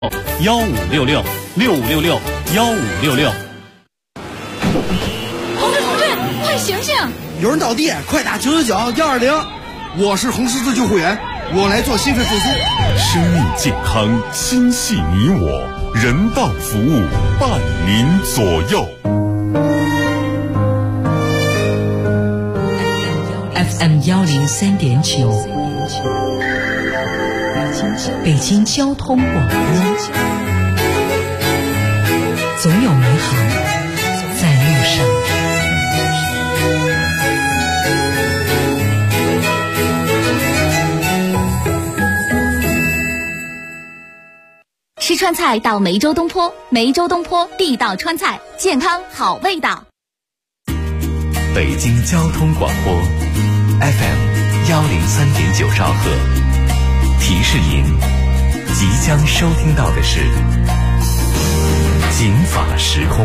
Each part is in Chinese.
156665661566。 同志，快醒醒！ 有人倒地，快打999-120。 我是红十字救护员，我来做心肺复苏。 生命健康，心系你我，人道服务伴您左右。 FM 103.9，北京交通广播，总有美好在路上。 吃川菜到梅州东坡，梅州东坡地道川菜，健康好味道。 北京交通广播 FM 103.9兆赫，提示您即将收听到的是警法时空。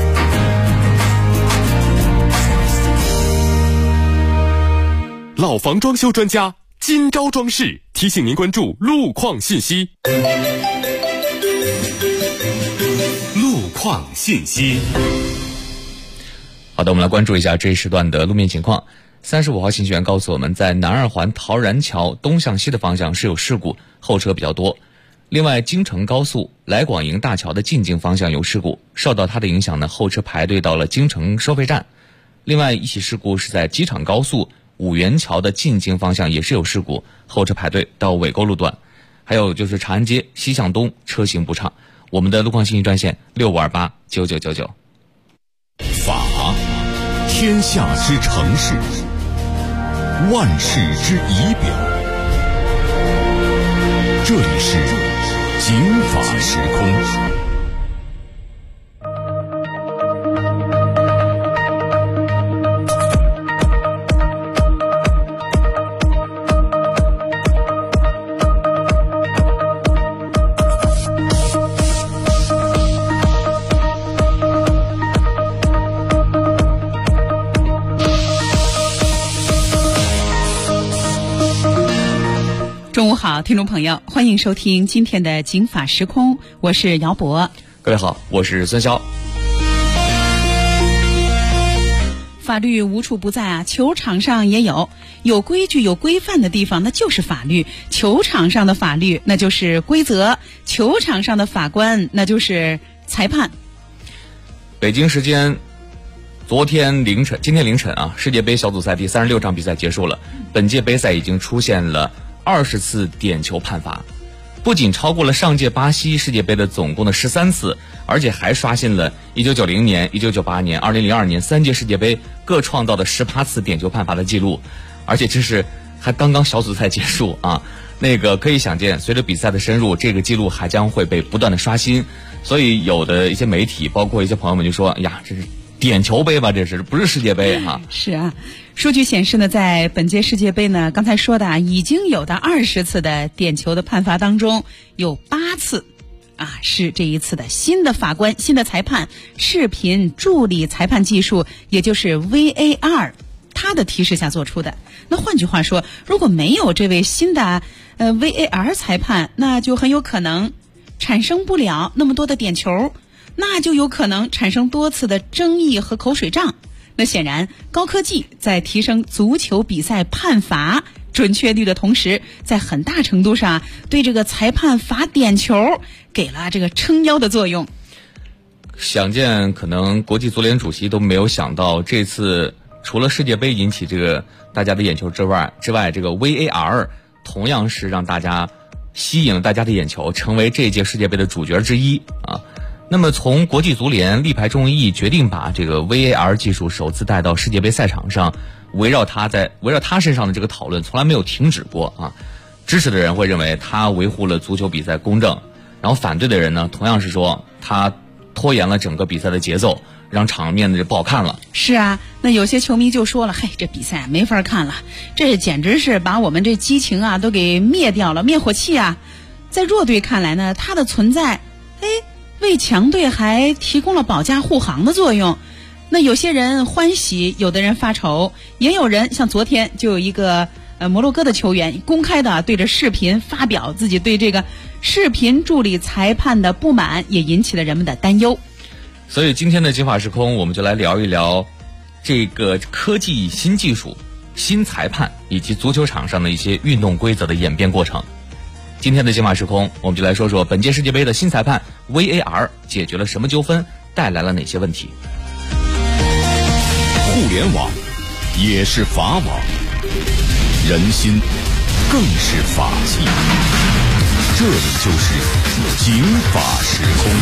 老房装修专家金招装饰提醒您关注路况信息。路况信息。 好的，我们来关注一下这一时段的路面情况。35号信息员告诉我们，在南二环陶然桥东向西的方向是有事故，后车比较多。另外，京承高速来广营大桥的进京方向有事故，受到它的影响呢，后车排队到了京承收费站。另外一起事故是在机场高速五元桥的进京方向也是有事故，后车排队到尾沟路段。还有就是长安街西向东车行不畅。我们的路况信息专线65289999。 法，天下之城市，万事之仪表。这里是警法时空。 中午好，听众朋友，欢迎收听今天的警法时空，我是姚博。 各位好，我是孙潇。 法律无处不在啊，球场上也有，有规矩有规范的地方那就是法律，球场上的法律那就是规则，球场上的法官那就是裁判。 北京时间今天凌晨啊，世界杯小组赛第36场比赛结束了，本届杯赛已经出现了20次点球判罚，不仅超过了上届巴西世界杯的总共的13次，而且还刷新了1990年、1998年、2002年3届世界杯各创造的18次点球判罚的记录。而且这是还刚刚小组赛结束啊，可以想见，随着比赛的深入，这个记录还将会被不断的刷新。所以有的一些媒体，包括一些朋友们就说：“呀，这是点球杯吧？这是不是世界杯哈？” 是啊。数据显示呢，在本届世界杯呢，刚才说的啊，已经有的20次的点球的判罚当中，有8次啊是这一次的新的法官、新的裁判视频助理裁判技术，也就是 VAR 它的提示下做出的。那换句话说，如果没有这位新的VAR 裁判，那就很有可能产生不了那么多的点球，那就有可能产生多次的争议和口水仗。那显然，高科技在提升足球比赛判罚准确率的同时，在很大程度上对这个裁判罚点球给了这个撑腰的作用。 想见可能国际足联主席都没有想到，这次除了世界杯引起这个大家的眼球之外，这个 VAR 同样是让大家吸引了大家的眼球，成为这届世界杯的主角之一啊。那么从国际足联力排众议决定把这个 VAR 技术首次带到世界杯赛场上，围绕他身上的这个讨论从来没有停止过啊。支持的人会认为他维护了足球比赛公正，然后反对的人呢，同样是说他拖延了整个比赛的节奏，让场面就不好看了。 是啊，那有些球迷就说了，嘿，这比赛没法看了，这简直是把我们这激情啊都给灭掉了，灭火器啊。在弱队看来呢，它的存在为强队还提供了保驾护航的作用。那有些人欢喜，有的人发愁，也有人像昨天就有一个摩洛哥的球员公开的对着视频发表自己对这个视频助理裁判的不满也引起了人们的担忧。 所以今天的警法时空，我们就来聊一聊这个科技新技术、新裁判以及足球场上的一些运动规则的演变过程。今天的警法时空，我们就来说说本届世界杯的新裁判 VAR 解决了什么纠纷，带来了哪些问题。 互联网也是法网，人心更是法器。这里就是警法时空。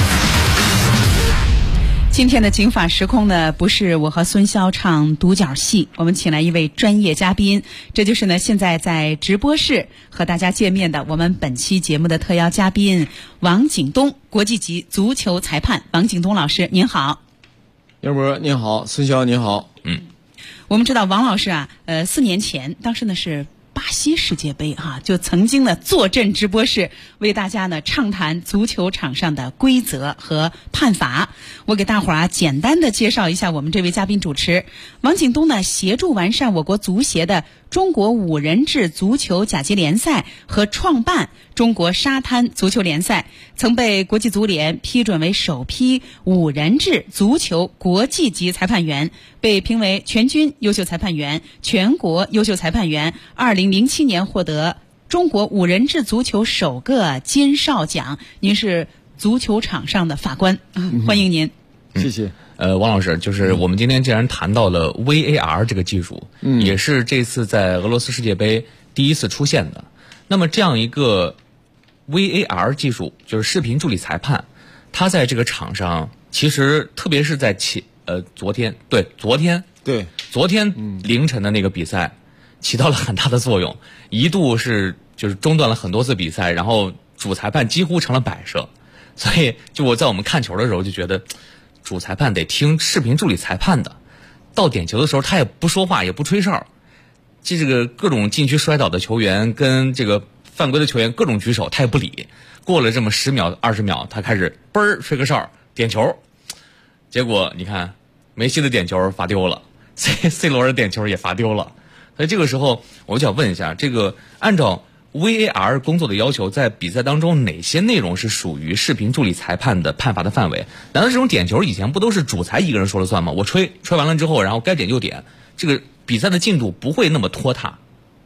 今天的警法时空呢，不是我和孙潇唱独角戏，我们请来一位专业嘉宾，这就是呢现在在直播室和大家见面的我们本期节目的特邀嘉宾王景东，国际级足球裁判。王景东老师您好。 杨博您好，孙潇您好。 我们知道王老师啊，4年前当时呢是巴西世界杯就曾经呢坐镇直播室，为大家呢畅谈足球场上的规则和判罚。我给大伙儿简单的介绍一下我们这位嘉宾主持王景东呢，协助完善我国足协的中国5人制足球甲级联赛和创办中国沙滩足球联赛，曾被国际足联批准为首批5人制足球国际级裁判员，被评为全军优秀裁判员、全国优秀裁判员。2007年获得中国5人制足球首个金哨奖。您是足球场上的法官，欢迎您。 谢谢。 王老师，就是我们今天既然谈到了 VAR 这个技术，也是这次在俄罗斯世界杯第一次出现的。那么这样一个 VAR 技术，就是视频助理裁判，它在这个场上其实特别是在昨天凌晨的那个比赛起到了很大的作用，一度就是中断了很多次比赛，然后主裁判几乎成了摆设。所以就我在我们看球的时候就觉得，主裁判得听视频助理裁判的，到点球的时候他也不说话也不吹哨，这个各种禁区摔倒的球员跟这个犯规的球员各种举手他也不理，过了这么10秒20秒他开始嘣儿吹个哨点球，结果你看梅西的点球罚丢了， C 罗的点球也罚丢了。所以这个时候我就想问一下，这个按照VAR 工作的要求，在比赛当中哪些内容是属于视频助理裁判的判罚的范围？难道这种点球以前不都是主裁一个人说了算吗？我吹完了之后，然后该点就点，这个比赛的进度不会那么拖沓。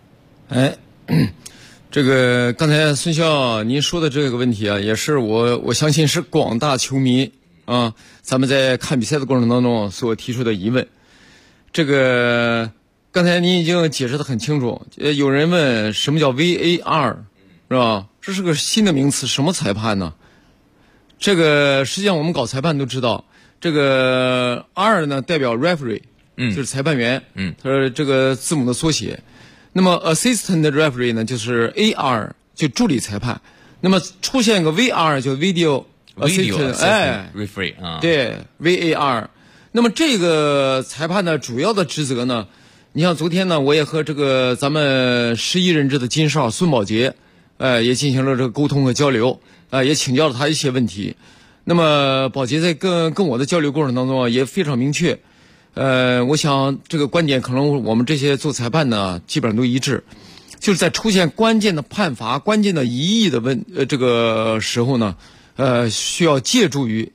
这个刚才孙潇您说的这个问题啊，也是我相信是广大球迷啊，咱们在看比赛的过程当中所提出的疑问。这个刚才您已经解释得很清楚，有人问什么叫 VAR 是吧？这是个新的名词，什么裁判呢？这个实际上我们搞裁判都知道，这个 R 呢代表 referee， 就是裁判员，它是这个字母的缩写。那么 assistant referee 呢就是 AR， 就助理裁判。那么出现个 VR 就 video assistant referee 对 VAR。那么这个裁判的主要的职责呢，你像昨天呢，我也和这个咱们11人制的金哨孙宝杰，也进行了这个沟通和交流，也请教了他一些问题。那么宝杰在跟我的交流过程当中也非常明确，我想这个观点可能我们这些做裁判呢基本上都一致，就是在出现关键的判罚、关键的疑义的这个时候呢，需要借助于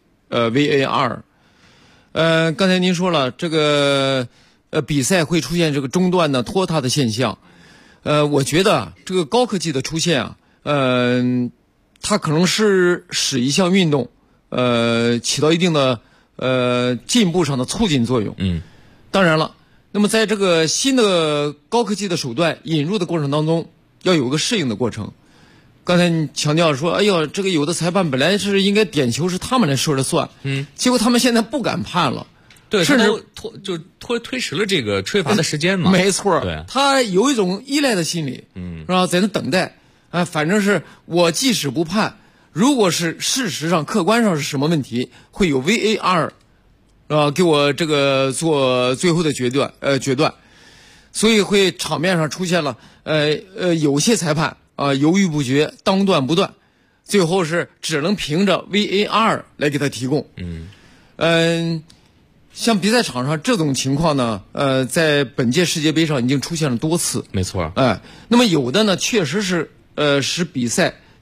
VAR。刚才您说了这个比赛会出现这个中断的拖沓的现象，我觉得这个高科技的出现它可能是使一项运动起到一定的进步上的促进作用。当然了，那么在这个新的高科技的手段引入的过程当中，要有个适应的过程。刚才你强调说，哎呦，这个有的裁判本来是应该点球是他们来说了算，结果他们现在不敢判了， 对， 甚至推迟了这个吹罚的时间嘛。 没错， 对， 他有一种依赖的心理，是吧？在那等待，反正是我即使不判，如果是事实上客观上是什么问题，会有 VAR， 给我这个做最后的决断，所以会场面上出现了有些裁判犹豫不决，当断不断，最后是只能凭着 VAR 来给他提供。像比赛场上这种情况呢，在本届世界杯上已经出现了多次。 没错。 那么有的呢，确实是使比赛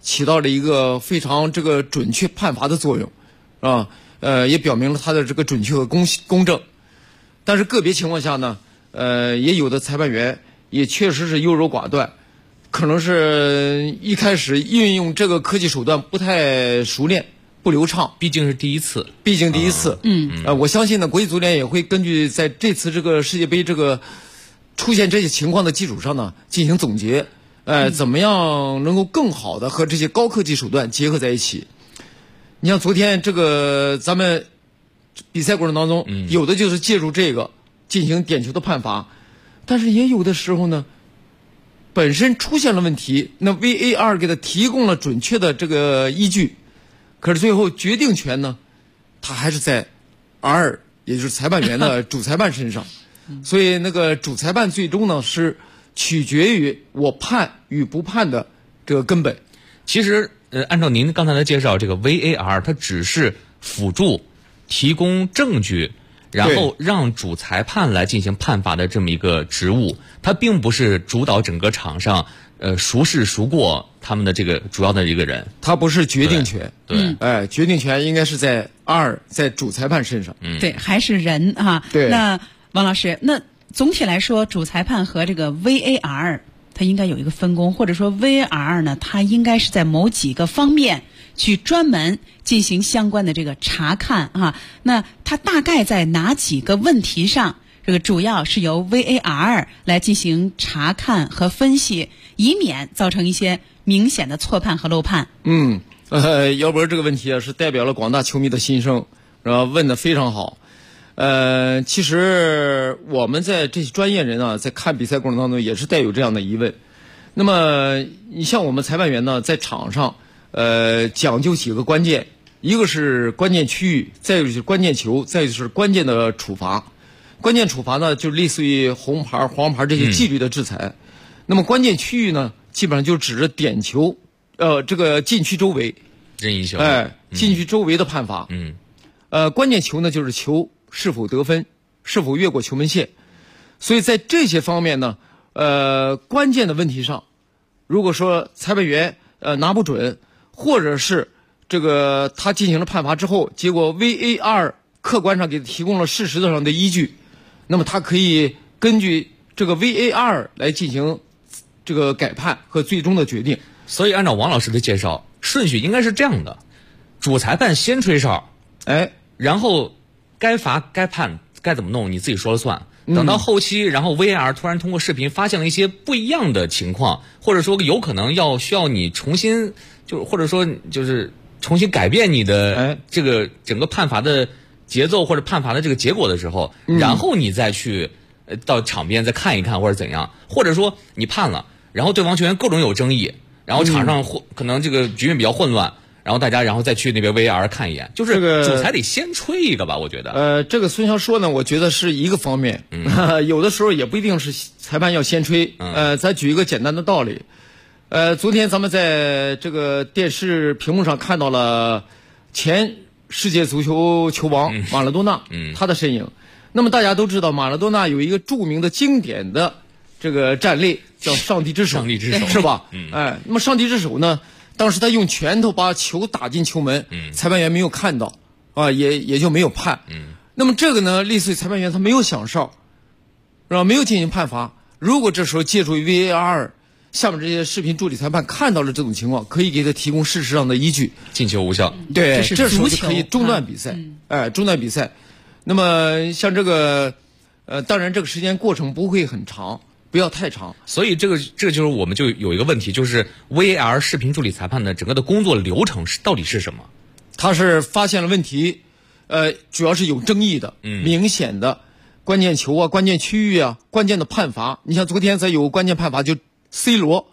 起到了一个非常这个准确判罚的作用，啊，也表明了它的这个准确和公正。但是个别情况下呢，也有的裁判员也确实是优柔寡断，可能是一开始运用这个科技手段不太熟练、不流畅。 毕竟是第一次。 我相信呢，国际足联也会根据在这次这个世界杯这个出现这些情况的基础上呢，进行总结。怎么样能够更好的和这些高科技手段结合在一起？你像昨天这个咱们比赛过程当中，有的就是借助这个进行点球的判罚，但是也有的时候呢，本身出现了问题，那 VAR 给他提供了准确的这个依据，可是最后决定权呢，他还是在 R， 也就是裁判员的主裁判身上，所以那个主裁判最终呢是取决于我判与不判的这个根本。 其实，按照您刚才的介绍，这个 VAR 它只是辅助、提供证据，然后让主裁判来进行判罚的这么一个职务，它并不是主导整个场上孰是孰过他们的这个主要的一个人， 它不是决定权。 对， 决定权应该是在在主裁判身上。 对，还是人啊。 对。 那王老师，那总体来说，主裁判和这个 VAR 它应该有一个分工，或者说 VAR 呢，它应该是在某几个方面去专门进行相关的这个查看啊。那它大概在哪几个问题上，这个主要是由 VAR 来进行查看和分析，以免造成一些明显的错判和漏判。 姚博这个问题啊，是代表了广大球迷的心声，问得非常好。其实我们在这些专业人啊，在看比赛过程当中也是带有这样的疑问。那么你像我们裁判员呢，在场上讲究几个关键，一个是关键区域，再一个就是关键球，再一个就是关键的处罚。关键处罚呢，就类似于红牌、黄牌这些纪律的制裁。那么关键区域呢，基本上就指着点球，这个禁区周围任意球， 禁区周围的判罚。关键球呢，就是球是否得分，是否越过球门线。所以在这些方面呢，关键的问题上，如果说裁判员拿不准，或者是这个他进行了判罚之后，结果 VAR 客观上给他提供了事实上的依据，那么他可以根据这个 VAR 来进行这个改判和最终的决定。 所以按照王老师的介绍，顺序应该是这样的：主裁判先吹哨，然后该罚该判该怎么弄你自己说了算。等到后期，然后 VAR 突然通过视频发现了一些不一样的情况，或者说有可能需要你重新或者说就是重新改变你的这个整个判罚的节奏或者判罚的这个结果的时候，然后你再去到场边再看一看或者怎样，或者说你判了，然后对方球员各种有争议，然后场上可能这个局面比较混乱。然后大家然后再去那边 VAR 看一眼，就是主裁得先吹一个吧，我觉得。 这个孙强说呢，我觉得是一个方面，有的时候也不一定是裁判要先吹。咱举一个简单的道理，昨天咱们在这个电视屏幕上看到了前世界足球球王马拉多纳，他的身影。那么大家都知道，马拉多纳有一个著名的经典的这个战例叫上帝之手，是吧？那么上帝之手呢？当时他用拳头把球打进球门，裁判员没有看到，也就没有判。那么这个呢，类似于裁判员他没有响哨，是吧？没有进行判罚。如果这时候借助于 VAR， 下面这些视频助理裁判看到了这种情况，可以给他提供事实上的依据， 进球无效。 对，这时候就可以中断比赛。中断比赛。那么像这个，当然这个时间过程不会很长。不要太长， 所以这个就是我们就有一个问题，就是 VAR 视频助理裁判的整个的工作流程到底是什么？ 他是发现了问题，主要是有争议的、明显的关键球啊、关键区域啊、关键的判罚。你像昨天咱有关键判罚，就 C 罗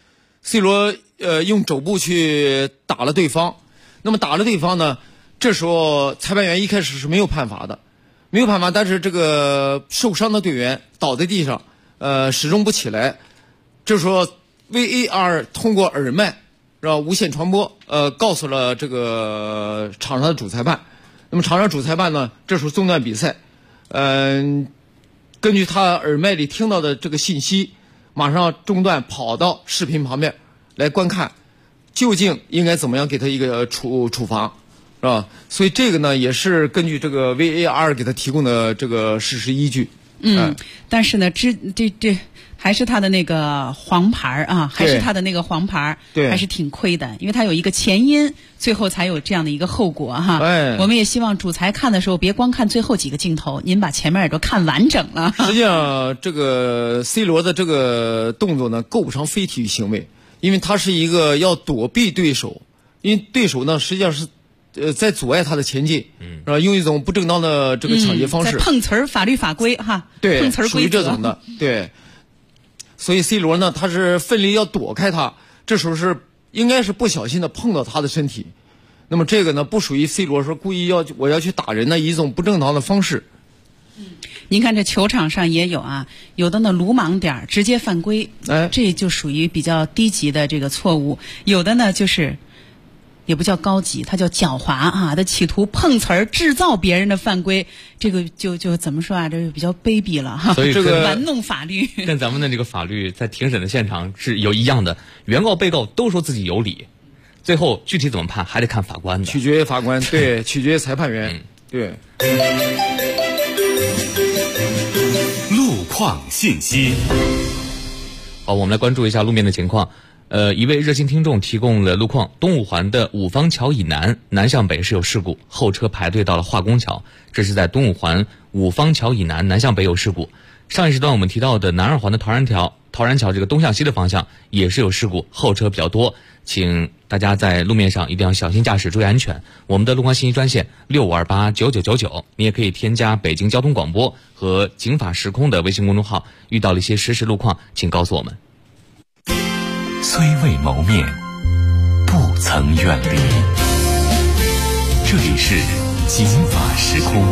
用肘部去打了对方，那么打了对方呢，这时候裁判员一开始是没有判罚的，但是这个受伤的队员倒在地上。始终不起来，这时候 VAR 通过耳麦，是吧？无线传播，告诉了这个场上的主裁判。那么场上主裁判呢，这时候中断比赛，根据他耳麦里听到的这个信息，马上中断，跑到视频旁边来观看。 究竟应该怎么样给他一个处罚，是吧？所以这个呢，也是根据这个 VAR 给他提供的这个事实依据。 但是呢，这还是他的那个黄牌啊，还是他的那个黄牌， 对， 还是挺亏的，因为他有一个前因，最后才有这样的一个后果哈。我们也希望主裁看的时候，别光看最后几个镜头，您把前面也都看完整了。 实际上，这个 C 罗的这个动作呢，构不成非体育行为，因为他是一个要躲避对手，因为对手呢实际上是在阻碍他的前进，是吧？用一种不正当的这个抢劫方式， 在碰瓷儿法律法规哈， 对， 碰瓷儿规则， 属于这种的，对。所以 C 罗呢，他是奋力要躲开他，这时候是应该是不小心的碰到他的身体，那么这个呢不属于 C 罗说故意我要去打人的一种不正当的方式。 您看这球场上也有啊，有的呢鲁莽点儿直接犯规，这就属于比较低级的这个错误；有的呢就是也不叫高级，它叫狡猾啊，它企图碰瓷儿制造别人的犯规，这个就怎么说啊？这就比较卑鄙了哈。 所以这个玩弄法律， 跟咱们的这个法律在庭审的现场是有一样的，原告被告都说自己有理，最后具体怎么判还得看法官的， 取决于法官，对，取决于裁判员，对。 路况信息。 好，我们来关注一下路面的情况。一位热心听众提供了路况，东五环的五方桥以南南向北是有事故，后车排队到了化工桥，这是在东五环五方桥以南南向北有事故。上一时段我们提到的南二环的陶然桥这个东向西的方向也是有事故，后车比较多，请大家在路面上一定要小心驾驶，注意安全。我们的路况信息专线65289999，你也可以添加北京交通广播和警法时空的微信公众号，遇到了一些实时路况请告诉我们。 虽未谋面，不曾远离。这里是警法时空。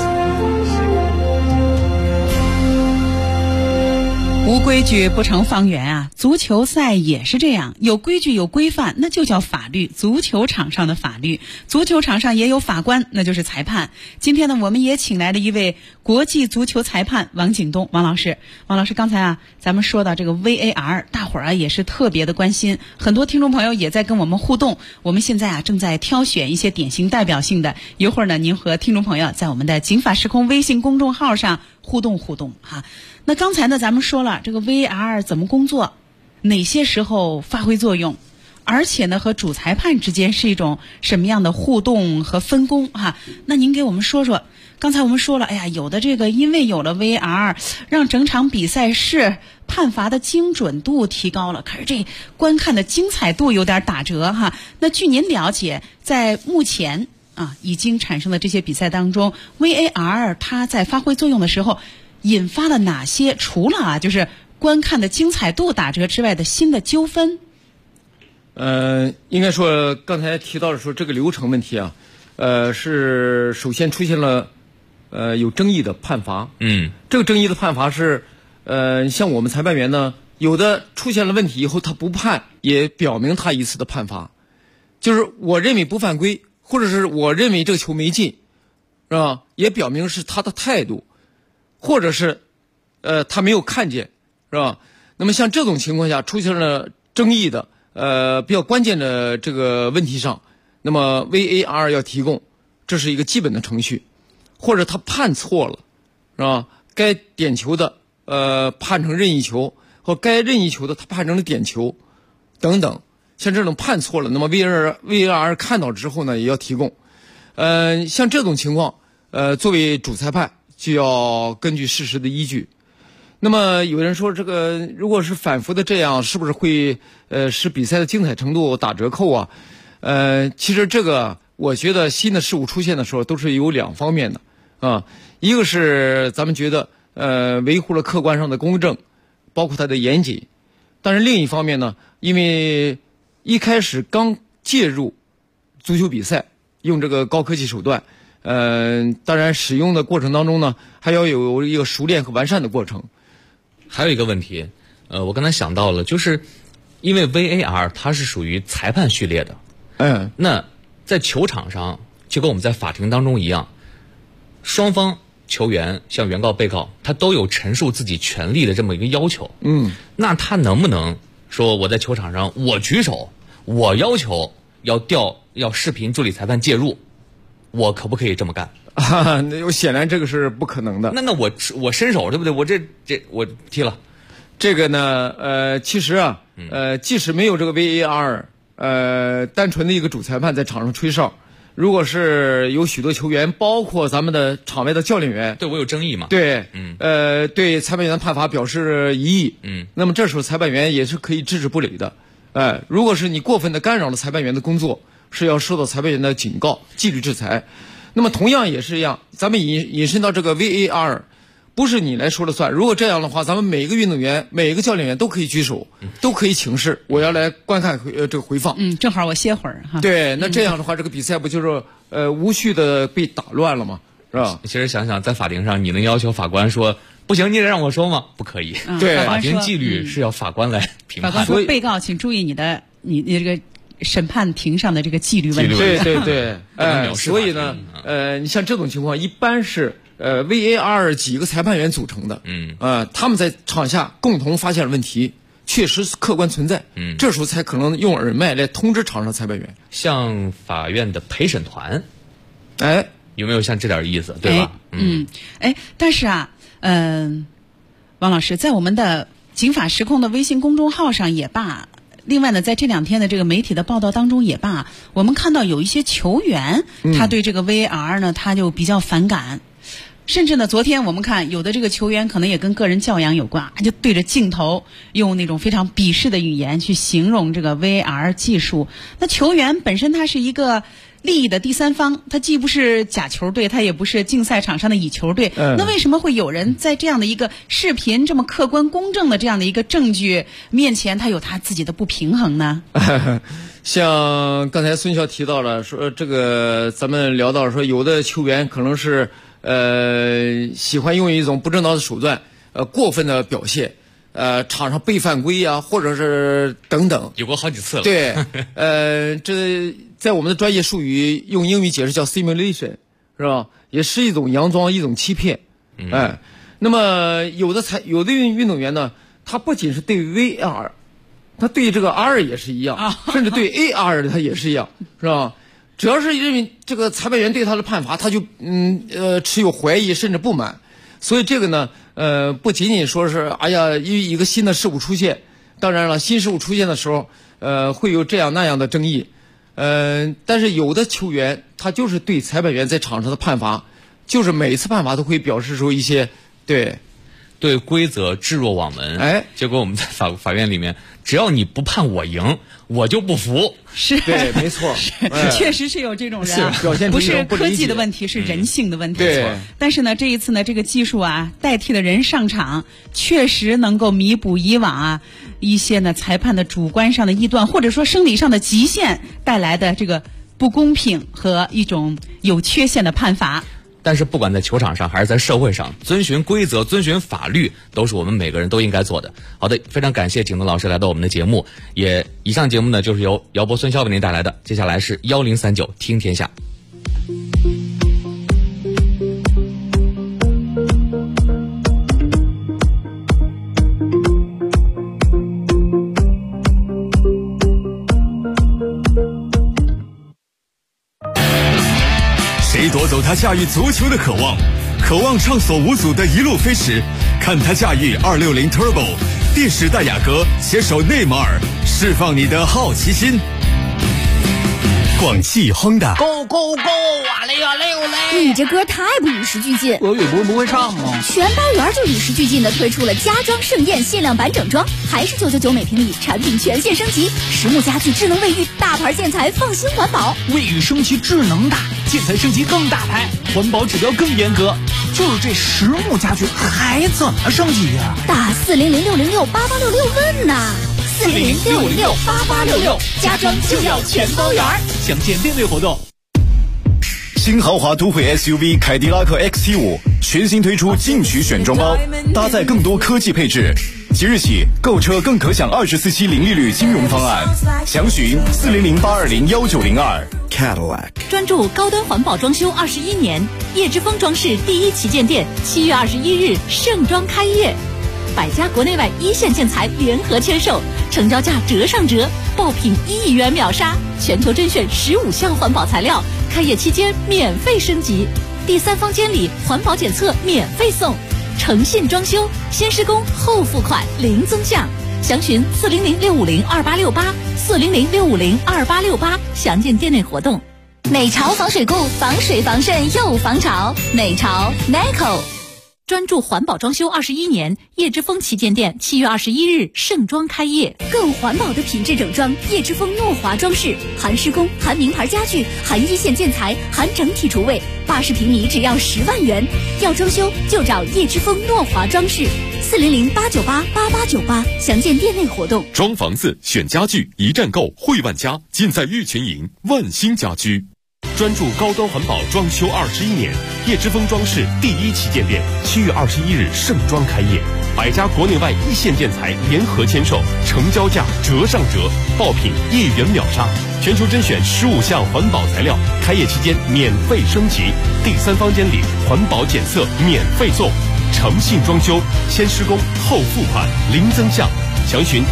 无规矩不成方圆啊！足球赛也是这样，有规矩有规范，那就叫法律。足球场上的法律，足球场上也有法官，那就是裁判。今天呢，我们也请来了一位国际足球裁判王景东王老师。王老师，刚才啊，咱们说到这个 VAR， 大伙儿啊也是特别的关心，很多听众朋友也在跟我们互动。我们现在啊正在挑选一些典型代表性的，一会儿呢，您和听众朋友在我们的警法时空微信公众号上互动哈。那刚才呢，咱们说了这个 VAR 怎么工作，哪些时候发挥作用，而且呢和主裁判之间是一种什么样的互动和分工哈？那您给我们说说，刚才我们说了，哎呀，有的这个因为有了 VAR， 让整场比赛是判罚的精准度提高了，可是这观看的精彩度有点打折哈。那据您了解，在目前已经产生的这些比赛当中 ，VAR 它在发挥作用的时候，引发了哪些除了就是观看的精彩度打折之外的新的纠纷？ 应该说刚才提到的说这个流程问题啊，是首先出现了有争议的判罚。这个争议的判罚是像我们裁判员呢，有的出现了问题以后他不判，也表明他一次的判罚，就是我认为不犯规，或者是我认为这个球没进，是吧？也表明是他的态度。或者是他没有看见，是吧？那么像这种情况下出现了争议的比较关键的这个问题上，那么 VAR 要提供，这是一个基本的程序。或者他判错了，是吧？该点球的判成任意球，或该任意球的他判成了点球等等，像这种判错了，那么 VAR 看到之后呢也要提供。像这种情况作为主裁判就要根据事实的依据。那么有人说这个如果是反复的这样，是不是会使比赛的精彩程度打折扣啊？其实这个我觉得新的事物出现的时候都是有两方面的啊，一个是咱们觉得维护了客观上的公正，包括它的严谨，但是另一方面呢，因为一开始刚介入足球比赛，用这个高科技手段。当然使用的过程当中呢，还要有一个熟练和完善的过程。 还有一个问题，我刚才想到了，就是因为 VAR 它是属于裁判序列的，那在球场上就跟我们在法庭当中一样，双方球员像原告被告他都有陈述自己权利的这么一个要求。那他能不能说我在球场上我举手， 我要求要视频助理裁判介入，我可不可以这么干？ 那显然这个是不可能的。 那我伸手对不对？我这我踢了。 这个呢，其实啊，即使没有这个 VAR， 单纯的一个主裁判在场上吹哨，如果是有许多球员，包括咱们的场外的教练员， 对我有争议嘛？ 对，对裁判员的判罚表示异议，那么这时候裁判员也是可以置之不理的。如果是你过分的干扰了裁判员的工作，是要受到裁判员的警告、纪律制裁。那么同样也是一样，咱们引申到这个 VAR。不是你来说了算，如果这样的话，咱们每个运动员、每个教练员都可以举手，都可以请示，我要来观看这个回放。 正好我歇会儿哈。 对，那这样的话，这个比赛不就是无序的被打乱了吗？是吧？ 其实想想，在法庭上，你能要求法官说不行，你得让我说吗？不可以。 对， 法庭纪律是要法官来评判。 法官说：“被告，请注意你这个审判庭上的这个纪律问题。” 对，所以呢，你像这种情况，一般是。VAR 几个裁判员组成的，他们在场下共同发现了问题，确实客观存在，这时候才可能用耳麦来通知场上裁判员。 像法院的陪审团，有没有像这点意思，对吧？ 但是啊，王老师，在我们的警法实控的微信公众号上也罢，另外呢，在这2天的这个媒体的报道当中也罢，我们看到有一些球员，他对这个 VAR 呢，他就比较反感。甚至呢，昨天我们看有的这个球员可能也跟个人教养有关，就对着镜头用那种非常鄙视的语言去形容这个 VAR 技术。那球员本身他是一个利益的第三方，他既不是假球队，他也不是竞赛场上的乙球队。那为什么会有人在这样的一个视频这么客观公正的这样的一个证据面前，他有他自己的不平衡呢？ 像刚才孙笑提到了，说这个咱们聊到说有的球员可能是喜欢用一种不正当的手段，过分的表现，场上被犯规啊，或者是等等， 有过好几次了。 对，这在我们的专业术语用英语解释叫 simulation， 是吧？也是一种佯装，一种欺骗。那么有的运动员呢，他不仅是对 VAR， 他对这个 R 也是一样，甚至对 AR 他也是一样，是吧？只要是认为这个裁判员对他的判罚，他就持有怀疑甚至不满。所以这个呢，不仅仅说是一个新的事物出现，当然了，新事物出现的时候，会有这样那样的争议。但是有的球员他就是对裁判员在场上的判罚，就是每次判罚都会表示出一些对规则置若罔闻。结果我们在法院里面，只要你不判我赢，我就不服。 是， 对，没错， 确实是有这种人， 表现不是科技的问题，是人性的问题。 对， 但是呢，这一次呢，这个技术啊，代替的人上场，确实能够弥补以往一些呢裁判的主观上的臆断，或者说生理上的极限带来的这个不公平和一种有缺陷的判罚。 但是不管在球场上还是在社会上，遵循规则、遵循法律，都是我们每个人都应该做的。好的，非常感谢景东老师来到我们的节目。以上节目呢，就是由姚博、孙潇为您带来的。接下来是1039听天下。 谁夺走他驾驭足球的渴望？渴望畅所无阻的一路飞驰，看他驾驭260 Turbo， 电时代雅阁携手内马尔，释放你的好奇心。广汽亨达 ，Go Go Go， 哇嘞哇嘞哇嘞！ 你这歌太不与时俱进， 俄语不会唱吗？ 全包圆就与时俱进的推出了家装盛宴限量版整装，还是999每平米，产品全线升级，实木家具、智能卫浴、大牌建材，放心环保。 卫浴升级智能大，建材升级更大牌，环保指标更严格。就是这实木家具还怎么升级呀？ 打400-606-8866问呐，400-606-8866，家装就要全包圆。 详见订阅活动。 新豪华都会 SUV 凯迪拉克 XT5 全新推出进取选装包，搭载更多科技配置。即日起购车更可享24期零利率金融方案，详询400-820-1902。Cadillac 专注高端环保装修21年，叶之峰装饰第一旗舰店7月21日盛装开业，百家国内外一线建材联合签售，成交价折上折， 爆品1亿元秒杀，全球甄选15项环保材料，开业期间免费升级，第3方监理环保检测免费送，诚信装修，先施工后付款零增项。详询400-650-2868，400-650-2868，详见店内活动。 美潮防水固，防水防渗又防潮。美潮 Neco。 专注环保装修21年，叶之峰旗舰店7月21日盛装开业。 更环保的品质整装，叶之峰诺华装饰，含施工，含名牌家具，含一线建材，含整体厨卫，80平米只要10万元。要装修就找叶之峰诺华装饰，400-898-8898，详见店内活动。 装房子选家具，一站购汇万家，尽在玉泉营万兴家居。专注高端环保装修21年，叶之峰装饰第1旗舰店7月21日盛装开业，100家国内外一线建材联合签售，成交价折上折，爆品1亿元秒杀，全球甄选15项环保材料，开业期间免费升级，第3方监理环保检测免费送，诚信装修，先施工后付款零增项。详询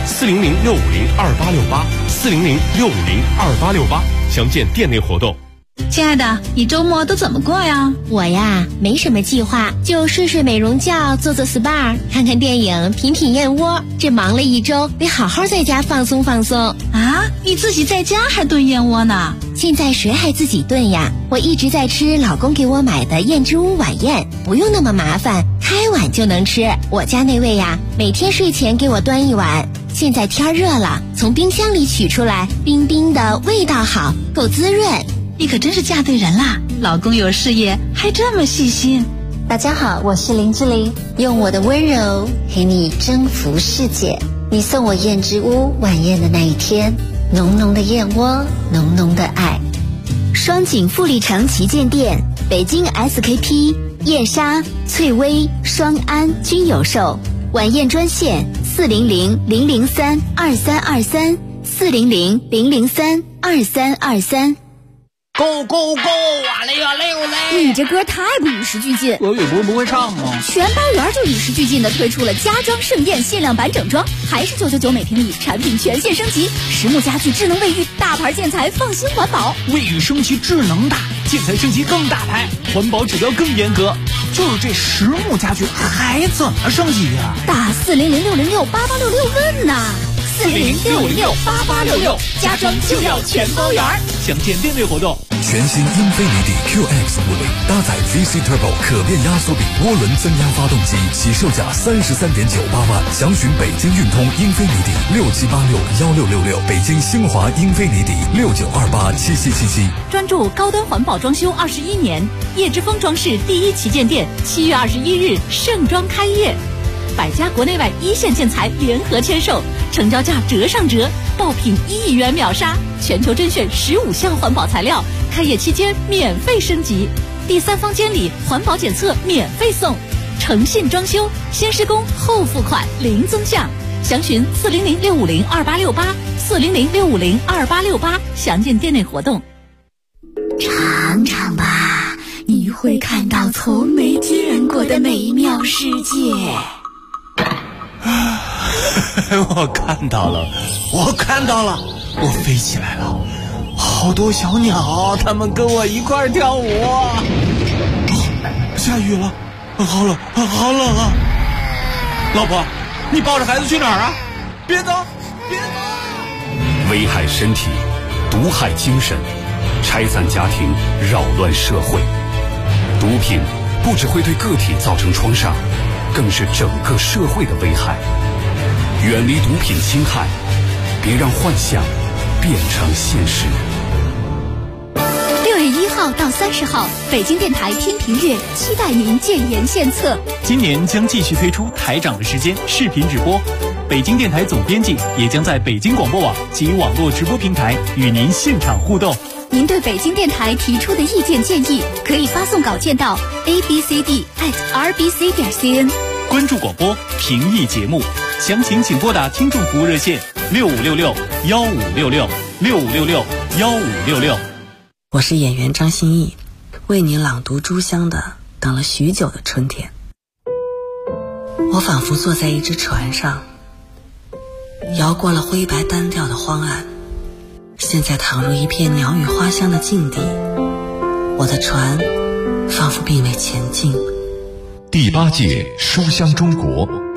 400-650-2868，400-650-2868，详见店内活动。 亲爱的，你周末都怎么过呀？ 我呀，没什么计划，就睡睡美容觉，做做 SPA， 看看电影，品品燕窝。这忙了一周，得好好在家放松放松。 啊，你自己在家还炖燕窝呢？ 现在谁还自己炖呀？我一直在吃老公给我买的燕之屋晚宴，不用那么麻烦，开碗就能吃。我家那位呀，每天睡前给我端一碗。现在天热了，从冰箱里取出来，冰冰的，味道好，够滋润。 你可真是嫁对人啦！老公有事业，还这么细心。 大家好，我是林志玲，用我的温柔陪你征服世界。你送我燕之屋晚宴的那一天，浓浓的燕窝，浓浓的爱。 双井富力城旗舰店，北京 SKP、燕莎、翠微、双安均有售。晚宴专线400-003-2323，400-003-2323。 Go go go！ 哇嘞哇嘞哇嘞！ 你这歌太不与时俱进。 我不会唱吗？ 全包圆就与时俱进的推出了家装盛宴限量版整装，还是999每平米，产品全线升级，实木家具智能卫浴，大牌建材放心环保。 卫浴升级智能大，建材升级更大牌，环保指标更严格。就是这实木家具还怎么升级呀？ 打400-606-8866问呐！400-606-8866，家装就要全包圆。 详见店内活动。 全新英菲尼迪 QX50搭载 VC Turbo 可变压缩比涡轮增压发动机，起售价33.98万。详询北京运通英菲尼迪67861666，北京星华英菲尼迪69287777。 专注高端环保装修21年，叶之峰装饰第1旗舰店7月21日盛装开业，100家国内外一线建材联合签售，成交价折上折，爆品1亿元秒杀，全球甄选15项环保材料，开业期间免费升级，第3方监理环保检测免费送，诚信装修，先施工后付款零增项。详询400-650-2868，400-650-2868，详见店内活动。 尝尝吧，你会看到从没见过的美妙世界。 我看到了，我飞起来了，好多小鸟，它们跟我一块跳舞。下雨了，好冷啊！老婆，你抱着孩子去哪儿啊？别走！ 危害身体，毒害精神，拆散家庭，扰乱社会。毒品不只会对个体造成创伤，更是整个社会的危害。远离毒品侵害，别让幻想变成现实。 6月1号到30号，北京电台天平月期待您建言献策。 今年将继续推出台长的时间视频直播，北京电台总编辑也将在北京广播网及网络直播平台与您现场互动。 您对北京电台提出的意见建议，可以发送稿件到 abcd@rbc.cn。 关注广播，评议节目，详情请拨打听众服务热线6566-1566，6566-1566。 我是演员张歆艺，为你朗读朱湘的《等了许久的春天》。我仿佛坐在一只船上，摇过了灰白单调的荒岸， 现在躺入一片鸟语花香的境地，我的船仿佛并未前进。 第8届书香中国